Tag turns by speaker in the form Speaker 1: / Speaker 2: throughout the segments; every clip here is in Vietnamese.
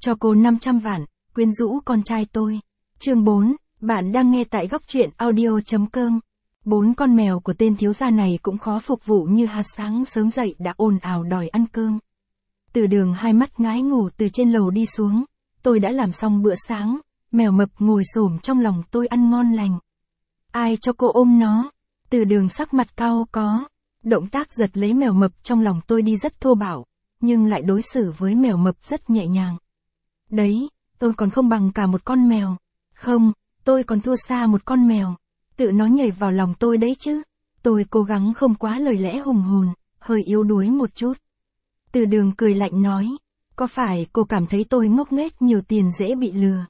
Speaker 1: cho cô 500 vạn, quyến rũ con trai tôi. Chương 4, bạn đang nghe tại góc truyện audio.com. 4 con mèo của tên thiếu gia này cũng khó phục vụ như hạt sáng sớm dậy đã ồn ào đòi ăn cơm. Từ Đường hai mắt ngái ngủ từ trên lầu đi xuống, tôi đã làm xong bữa sáng, mèo mập ngồi xổm trong lòng tôi ăn ngon lành. Ai cho cô ôm nó? Từ Đường sắc mặt cau có. Động tác giật lấy mèo mập trong lòng tôi đi rất thô bạo, nhưng lại đối xử với mèo mập rất nhẹ nhàng. Đấy, tôi còn không bằng cả một con mèo. Không, tôi còn thua xa một con mèo. Tự nó nhảy vào lòng tôi đấy chứ. Tôi cố gắng không quá lời lẽ hùng hồn, hơi yếu đuối một chút. Từ Đường cười lạnh nói, có phải cô cảm thấy tôi ngốc nghếch nhiều tiền dễ bị lừa?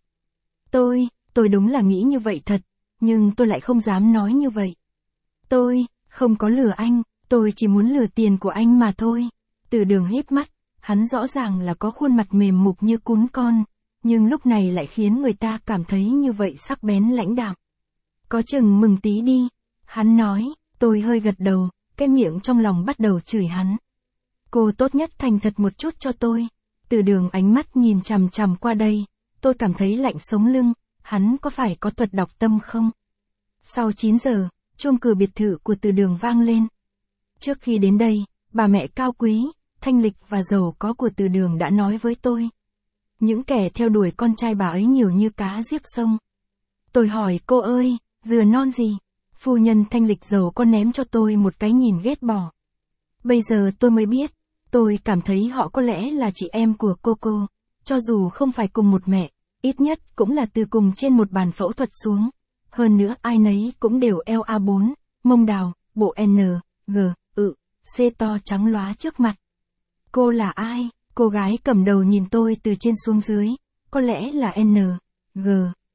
Speaker 1: Tôi đúng là nghĩ như vậy thật, nhưng tôi lại không dám nói như vậy. Tôi không có lừa anh, tôi chỉ muốn lừa tiền của anh mà thôi. Từ Đường híp mắt, hắn rõ ràng là có khuôn mặt mềm mục như cún con, nhưng lúc này lại khiến người ta cảm thấy như vậy sắc bén lãnh đạm. Có chừng mừng tí đi, hắn nói. Tôi hơi gật đầu, cái miệng trong lòng bắt đầu chửi hắn. Cô tốt nhất thành thật một chút cho tôi. Từ Đường ánh mắt nhìn chằm chằm qua đây, tôi cảm thấy lạnh sống lưng, hắn có phải có thuật đọc tâm không? Sau 9 giờ, chuông cửa biệt thự của Từ Đường vang lên. Trước khi đến đây, bà mẹ cao quý, thanh lịch và giàu có của Từ Đường đã nói với tôi. Những kẻ theo đuổi con trai bà ấy nhiều như cá giết sông. Tôi hỏi cô ơi, dừa non gì? Phu nhân thanh lịch giàu có ném cho tôi một cái nhìn ghét bỏ. Bây giờ tôi mới biết, tôi cảm thấy họ có lẽ là chị em của cô, cho dù không phải cùng một mẹ, ít nhất cũng là từ cùng trên một bàn phẫu thuật xuống. Hơn nữa ai nấy cũng đều eo A4, mông đào, bộ N, G, C to trắng lóa trước mặt. Cô là ai? Cô gái cầm đầu nhìn tôi từ trên xuống dưới, có lẽ là N, G,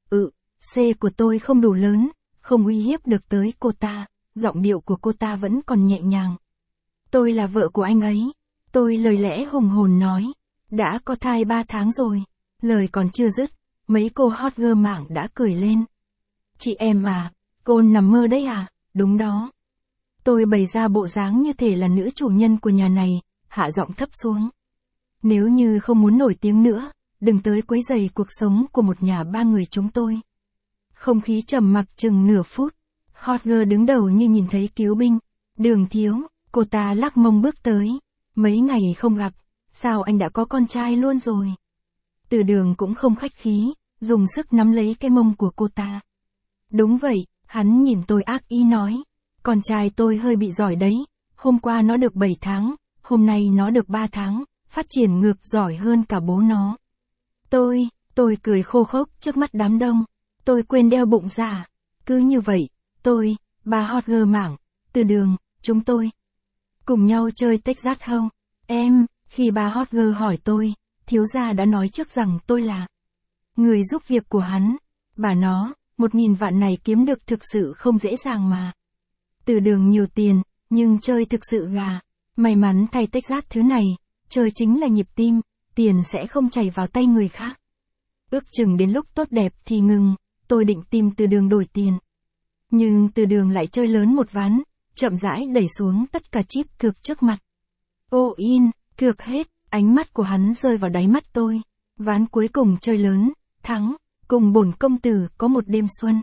Speaker 1: C của tôi không đủ lớn, không uy hiếp được tới cô ta, giọng điệu của cô ta vẫn còn nhẹ nhàng. Tôi là vợ của anh ấy. Tôi lời lẽ hùng hồn nói, đã có thai 3 tháng rồi. Lời còn chưa dứt, mấy cô hot girl mạng đã cười lên. Chị em à, cô nằm mơ đấy à? Đúng đó. Tôi bày ra bộ dáng như thể là nữ chủ nhân của nhà này, hạ giọng thấp xuống. Nếu như không muốn nổi tiếng nữa, đừng tới quấy rầy cuộc sống của một nhà 3 người chúng tôi. Không khí trầm mặc chừng nửa phút, hot girl đứng đầu như nhìn thấy cứu binh. Đường thiếu, cô ta lắc mông bước tới. Mấy ngày không gặp, sao anh đã có con trai luôn rồi? Từ Đường cũng không khách khí, dùng sức nắm lấy cái mông của cô ta. Đúng vậy, hắn nhìn tôi ác ý nói. Con trai tôi hơi bị giỏi đấy, hôm qua nó được 7 tháng, hôm nay nó được 3 tháng, phát triển ngược giỏi hơn cả bố nó. Tôi cười khô khốc trước mắt đám đông. Tôi quên đeo bụng giả. Cứ như vậy, bà hot girl mảng, Từ Đường, chúng tôi cùng nhau chơi Texas không? Khi bà hot girl hỏi tôi, thiếu gia đã nói trước rằng tôi là người giúp việc của hắn. Bà nó, 1.000 vạn này kiếm được thực sự không dễ dàng mà. Từ Đường nhiều tiền, nhưng chơi thực sự gà. May mắn thay Texas thứ này, chơi chính là nhịp tim, tiền sẽ không chảy vào tay người khác. Ước chừng đến lúc tốt đẹp thì ngừng, tôi định tìm Từ Đường đổi tiền. Nhưng Từ Đường lại chơi lớn một ván, chậm rãi đẩy xuống tất cả chip cược trước mặt. In, cược hết, ánh mắt của hắn rơi vào đáy mắt tôi. Ván cuối cùng chơi lớn, thắng, cùng bổn công tử có một đêm xuân.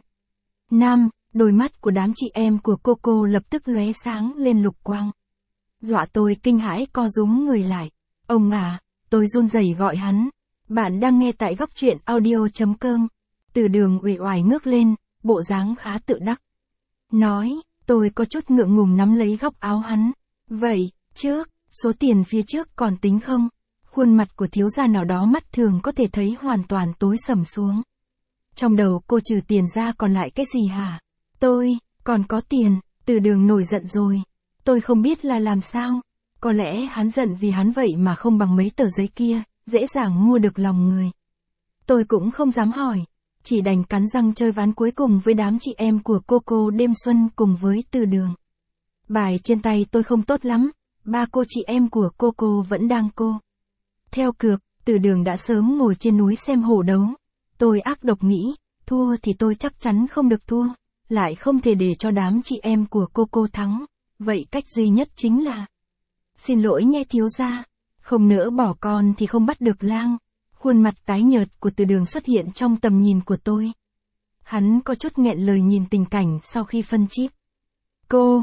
Speaker 1: Đôi mắt của đám chị em của cô lập tức lóe sáng lên lục quang. Dọa tôi kinh hãi co rúm người lại. Ông à, tôi run rẩy gọi hắn. Bạn đang nghe tại góc truyện audio.com. Từ Đường uể oải ngước lên, bộ dáng khá tự đắc. Nói, tôi có chút ngượng ngùng nắm lấy góc áo hắn. Vậy, số tiền phía trước còn tính không? Khuôn mặt của thiếu gia nào đó mắt thường có thể thấy hoàn toàn tối sầm xuống. Trong đầu cô trừ tiền ra còn lại cái gì hả? Còn có tiền. Từ Đường nổi giận rồi. Tôi không biết là làm sao. Có lẽ hắn giận vì hắn vậy mà không bằng mấy tờ giấy kia, dễ dàng mua được lòng người. Tôi cũng không dám hỏi, chỉ đành cắn răng chơi ván cuối cùng với đám chị em của cô đêm xuân cùng với Từ Đường. Bài trên tay tôi không tốt lắm, 3 cô chị em của cô vẫn đang theo cược. Từ Đường đã sớm ngồi trên núi xem hổ đấu. Tôi ác độc nghĩ, thua thì tôi chắc chắn không được thua, lại không thể để cho đám chị em của cô thắng. Vậy cách duy nhất chính là xin lỗi nhé thiếu gia, không nỡ bỏ con thì không bắt được lang. Khuôn mặt tái nhợt của Từ Đường xuất hiện trong tầm nhìn của tôi. Hắn có chút nghẹn lời nhìn tình cảnh sau khi phân chip. Cô,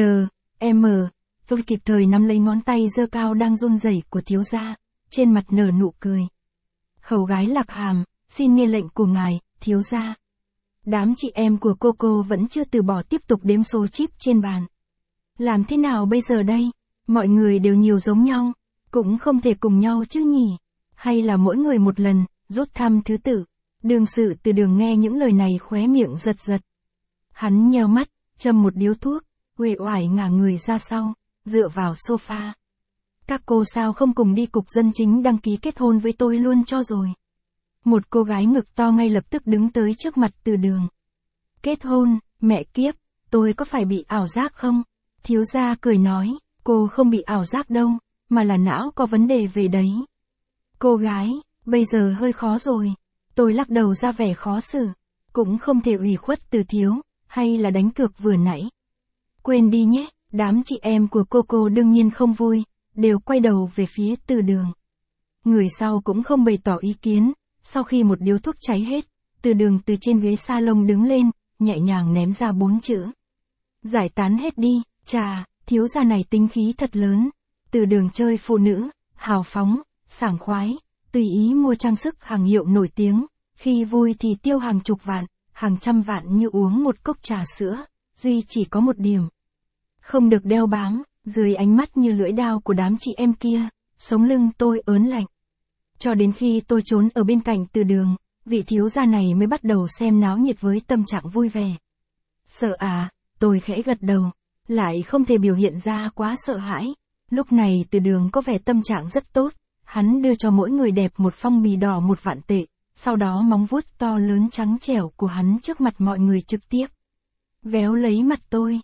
Speaker 1: tôi kịp thời nắm lấy ngón tay giơ cao đang run rẩy của thiếu gia, trên mặt nở nụ cười. Hầu gái Lạc Hàm, xin nghe lệnh của ngài, thiếu gia. Đám chị em của cô vẫn chưa từ bỏ tiếp tục đếm số chip trên bàn. Làm thế nào bây giờ đây? Mọi người đều nhiều giống nhau, cũng không thể cùng nhau chứ nhỉ? Hay là mỗi người một lần, rút thăm thứ tự? Đương sự Từ Đường nghe những lời này khóe miệng giật giật. Hắn nheo mắt, châm một điếu thuốc, uể oải ngả người ra sau, dựa vào sofa. Các cô sao không cùng đi cục dân chính đăng ký kết hôn với tôi luôn cho rồi? Một cô gái ngực to ngay lập tức đứng tới trước mặt Từ Đường. Kết hôn, mẹ kiếp, tôi có phải bị ảo giác không? Thiếu gia cười nói, cô không bị ảo giác đâu, mà là não có vấn đề về đấy. Cô gái, bây giờ hơi khó rồi. Tôi lắc đầu ra vẻ khó xử, cũng không thể ủy khuất Từ thiếu, hay là đánh cược vừa nãy. Quên đi nhé, đám chị em của cô đương nhiên không vui, đều quay đầu về phía Từ Đường. Người sau cũng không bày tỏ ý kiến, sau khi một điếu thuốc cháy hết, Từ Đường từ trên ghế salon đứng lên, nhẹ nhàng ném ra 4 chữ. Giải tán hết đi, chà, thiếu gia này tính khí thật lớn. Từ Đường chơi phụ nữ, hào phóng, sảng khoái, tùy ý mua trang sức hàng hiệu nổi tiếng, khi vui thì tiêu hàng chục vạn, hàng trăm vạn như uống một cốc trà sữa, duy chỉ có một điểm. Không được đeo bám, dưới ánh mắt như lưỡi dao của đám chị em kia, sống lưng tôi ớn lạnh. Cho đến khi tôi trốn ở bên cạnh Từ Đường, vị thiếu gia này mới bắt đầu xem náo nhiệt với tâm trạng vui vẻ. Sợ à, tôi khẽ gật đầu, lại không thể biểu hiện ra quá sợ hãi. Lúc này Từ Đường có vẻ tâm trạng rất tốt, hắn đưa cho mỗi người đẹp một phong bì đỏ 1 vạn tệ, sau đó móng vuốt to lớn trắng trẻo của hắn trước mặt mọi người trực tiếp véo lấy mặt tôi.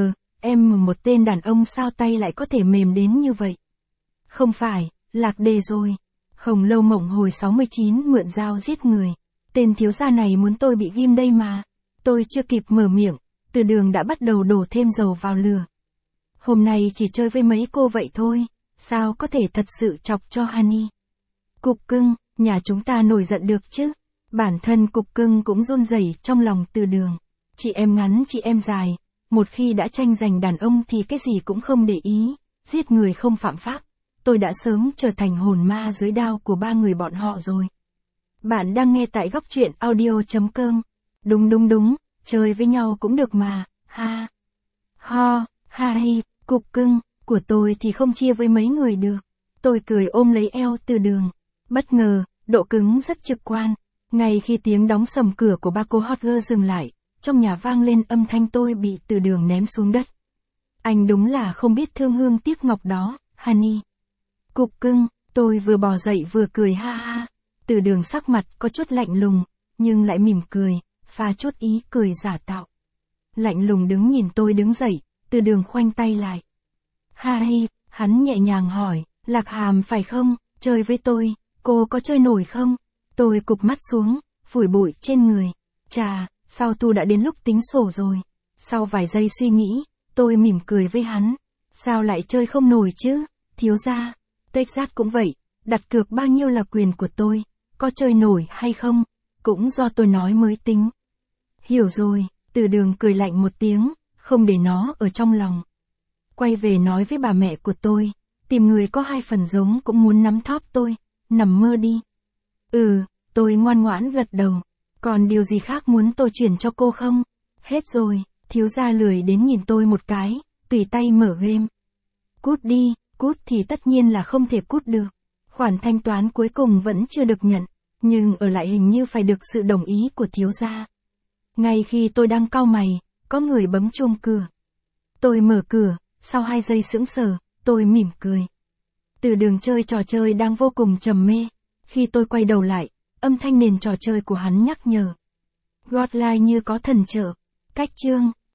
Speaker 1: Em một tên đàn ông sao tay lại có thể mềm đến như vậy? Không phải, lạc đề rồi. Hồng Lâu Mộng hồi 69 mượn dao giết người. Tên thiếu gia này muốn tôi bị ghim đây mà. Tôi chưa kịp mở miệng, Từ Đường đã bắt đầu đổ thêm dầu vào lửa. Hôm nay chỉ chơi với mấy cô vậy thôi, sao có thể thật sự chọc cho Honey. Cục cưng, nhà chúng ta nổi giận được chứ? Bản thân Cục cưng cũng run rẩy trong lòng Từ Đường. Chị em ngắn chị em dài, một khi đã tranh giành đàn ông thì cái gì cũng không để ý, giết người không phạm pháp. Tôi đã sớm trở thành hồn ma dưới đao của 3 người bọn họ rồi. Bạn đang nghe tại góc truyện audio.com. Đúng, chơi với nhau cũng được mà, ha. Hi, Cục cưng, của tôi thì không chia với mấy người được. Tôi cười ôm lấy eo Từ Đường. Bất ngờ, độ cứng rất trực quan. Ngay khi tiếng đóng sầm cửa của ba cô hot girl dừng lại, trong nhà vang lên âm thanh tôi bị Từ Đường ném xuống đất. Anh đúng là không biết thương hương tiếc ngọc đó, Honey. Cục cưng, tôi vừa bò dậy vừa cười ha ha. Từ Đường sắc mặt có chút lạnh lùng, nhưng lại mỉm cười, pha chút ý cười giả tạo. Lạnh lùng đứng nhìn tôi đứng dậy, Từ Đường khoanh tay lại. Harry, hắn nhẹ nhàng hỏi, Lạc Hàm phải không, chơi với tôi, cô có chơi nổi không? Tôi cụp mắt xuống, phủi bụi trên người. Chà, sao thu đã đến lúc tính sổ rồi. Sau vài giây suy nghĩ, tôi mỉm cười với hắn. Sao lại chơi không nổi chứ, thiếu gia? Texas cũng vậy, đặt cược bao nhiêu là quyền của tôi, có chơi nổi hay không, cũng do tôi nói mới tính. Hiểu rồi, Từ Đường cười lạnh một tiếng, không để nó ở trong lòng. Quay về nói với bà mẹ của tôi, tìm người có 2 phần giống cũng muốn nắm thóp tôi, nằm mơ đi. Tôi ngoan ngoãn gật đầu. Còn điều gì khác muốn tôi chuyển cho cô không? Hết rồi, thiếu gia lười đến nhìn tôi một cái, tùy tay mở game. Cút đi, cút thì tất nhiên là không thể cút được. Khoản thanh toán cuối cùng vẫn chưa được nhận, nhưng ở lại hình như phải được sự đồng ý của thiếu gia. Ngay khi tôi đang cau mày, có người bấm chuông cửa. Tôi mở cửa, sau 2 giây sững sờ, tôi mỉm cười. Từ Đường chơi trò chơi đang vô cùng trầm mê. Khi tôi quay đầu lại, âm thanh nền trò chơi của hắn nhắc nhở. Godlike như có thần trợ. Cách chương.